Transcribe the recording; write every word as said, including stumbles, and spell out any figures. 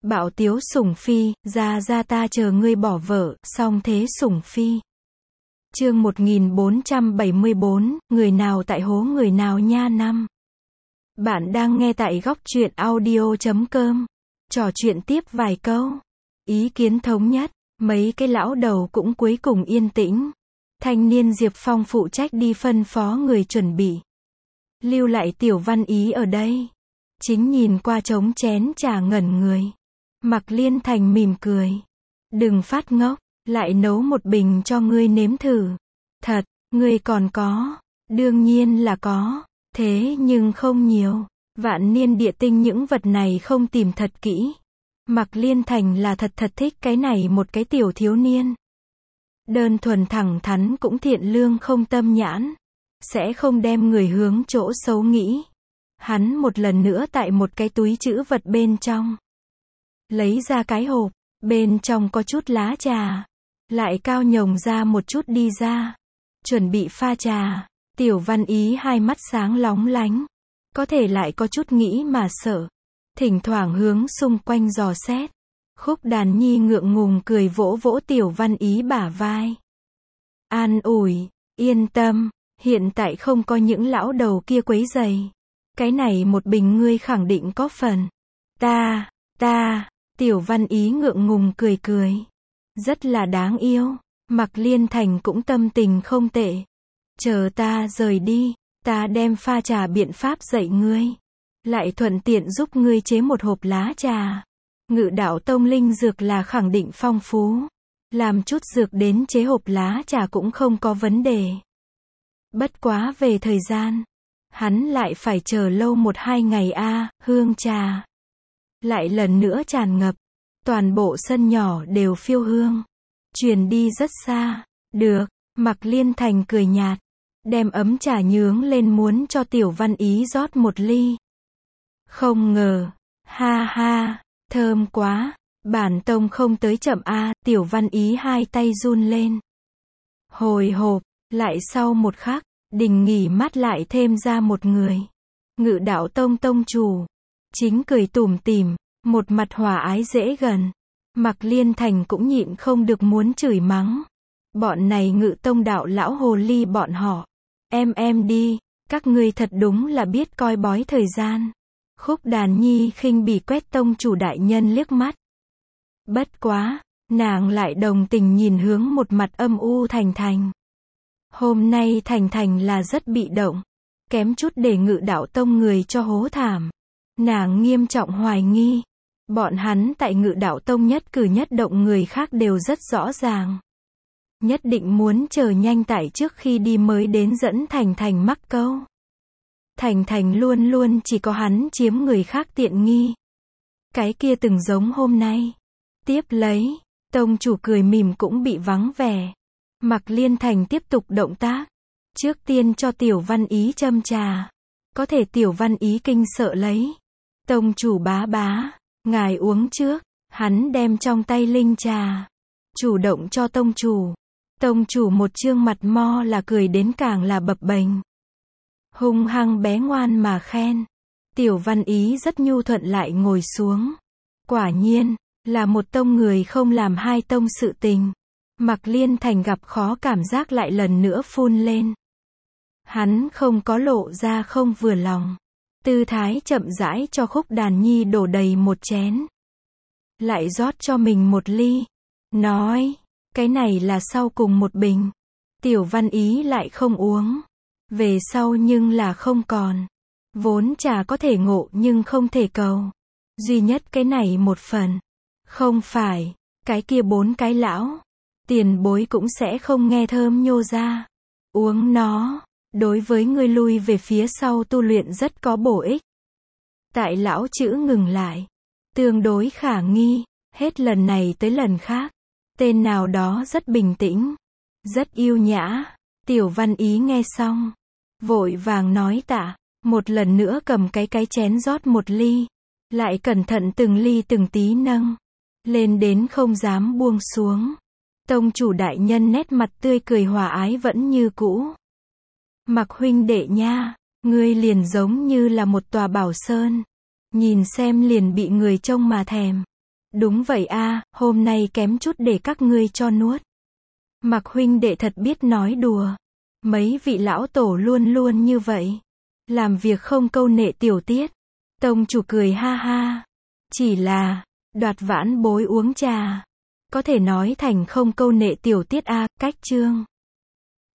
Bạo tiếu sủng phi, ra ra ta chờ ngươi bỏ vợ, song thế sủng phi. Chương một nghìn bốn trăm bảy mươi bốn, người nào tại hố người nào nha năm. Bạn đang nghe tại góc truyện audio chấm com. Trò chuyện tiếp vài câu. Ý kiến thống nhất, mấy cái lão đầu cũng cuối cùng yên tĩnh. Thanh niên Diệp Phong phụ trách đi phân phó người chuẩn bị. Lưu lại Tiểu Văn Ý ở đây. Chính nhìn qua trống chén trà ngẩn người. Mạc Liên Thành mỉm cười. Đừng phát ngốc, lại nấu một bình cho ngươi nếm thử. Thật, ngươi còn có. Đương nhiên là có. Thế nhưng không nhiều. Vạn niên địa tinh những vật này không tìm thật kỹ. Mạc Liên Thành là thật thật thích cái này một cái tiểu thiếu niên. Đơn thuần thẳng thắn cũng thiện lương không tâm nhãn. Sẽ không đem người hướng chỗ xấu nghĩ. Hắn một lần nữa tại một cái túi trữ vật bên trong. Lấy ra cái hộp. Bên trong có chút lá trà. Lại cao nhồng ra một chút đi ra. Chuẩn bị pha trà. Tiểu Văn Ý hai mắt sáng lóng lánh. Có thể lại có chút nghĩ mà sợ. Thỉnh thoảng hướng xung quanh dò xét. Khúc Đàn Nhi ngượng ngùng cười vỗ vỗ Tiểu Văn Ý bả vai. An ủi, yên tâm, hiện tại không có những lão đầu kia quấy rầy. Cái này một bình ngươi khẳng định có phần. Ta, ta, Tiểu Văn Ý ngượng ngùng cười cười. Rất là đáng yêu. Mạc Liên Thành cũng tâm tình không tệ. Chờ ta rời đi, ta đem pha trà biện pháp dạy ngươi. Lại thuận tiện giúp ngươi chế một hộp lá trà. Ngự đạo tông linh dược là khẳng định phong phú. Làm chút dược đến chế hộp lá trà cũng không có vấn đề. Bất quá về thời gian. Hắn lại phải chờ lâu một hai ngày a à, hương trà. Lại lần nữa tràn ngập. Toàn bộ sân nhỏ đều phiêu hương. Truyền đi rất xa. Được, Mạc Liên Thành cười nhạt. Đem ấm trà nhướng lên muốn cho Tiểu Văn Ý rót một ly. Không ngờ. Ha ha. Thơm quá. Bản tông không tới chậm a à, Tiểu Văn Ý hai tay run lên. Hồi hộp. Lại sau một khắc. Đình nghỉ mát lại thêm ra một người. Ngự đạo tông tông chủ. Chính cười tủm tỉm. Một mặt hòa ái dễ gần. Mạc Liên Thành cũng nhịn không được muốn chửi mắng. Bọn này ngự tông đạo lão hồ ly bọn họ. Em em đi. Các ngươi thật đúng là biết coi bói thời gian. Khúc Đàn Nhi khinh bỉ quét tông chủ đại nhân liếc mắt. Bất quá. Nàng lại đồng tình nhìn hướng một mặt âm u Thành Thành. Hôm nay Thành Thành là rất bị động. Kém chút để ngự đạo tông người cho hố thảm. Nàng nghiêm trọng hoài nghi. Bọn hắn tại ngự đạo tông nhất cử nhất động người khác đều rất rõ ràng. Nhất định muốn chờ nhanh tại trước khi đi mới đến dẫn Thành Thành mắc câu. Thành Thành luôn luôn chỉ có hắn chiếm người khác tiện nghi. Cái kia từng giống hôm nay. Tiếp lấy, tông chủ cười mỉm cũng bị vắng vẻ. Mạc Liên Thành tiếp tục động tác. Trước tiên cho Tiểu Văn Ý châm trà. Có thể Tiểu Văn Ý kinh sợ lấy. Tông chủ bá bá. Ngài uống trước. Hắn đem trong tay linh trà. Chủ động cho tông chủ. Tông chủ một trương mặt mo là cười đến càng là bập bềnh. Hung hăng bé ngoan mà khen. Tiểu Văn Ý rất nhu thuận lại ngồi xuống. Quả nhiên, là một tông người không làm hai tông sự tình. Mạc Liên Thành gặp khó cảm giác lại lần nữa phun lên. Hắn không có lộ ra không vừa lòng. Tư thái chậm rãi cho Khúc Đàn Nhi đổ đầy một chén. Lại rót cho mình một ly. Nói, cái này là sau cùng một bình. Tiểu Văn Ý lại không uống. Về sau nhưng là không còn. Vốn trà có thể ngộ nhưng không thể cầu. Duy nhất cái này một phần. Không phải, cái kia bốn cái lão. Tiền bối cũng sẽ không nghe thơm nhô ra. Uống nó. Đối với người lui về phía sau tu luyện rất có bổ ích. Tại lão chữ ngừng lại. Tương đối khả nghi. Hết lần này tới lần khác. Tên nào đó rất bình tĩnh. Rất yêu nhã. Tiểu Văn Ý nghe xong. Vội vàng nói tạ. Một lần nữa cầm cái cái chén rót một ly. Lại cẩn thận từng ly từng tí nâng. Lên đến không dám buông xuống. Tông chủ đại nhân nét mặt tươi cười hòa ái vẫn như cũ. Mạc huynh đệ nha, ngươi liền giống như là một tòa bảo sơn. Nhìn xem liền bị người trông mà thèm. Đúng vậy a, hôm nay kém chút để các ngươi cho nuốt. Mặc huynh đệ thật biết nói đùa. Mấy vị lão tổ luôn luôn như vậy. Làm việc không câu nệ tiểu tiết. Tông chủ cười ha ha. Chỉ là, đoạt vãn bối uống trà. Có thể nói thành không câu nệ tiểu tiết a, cách chương.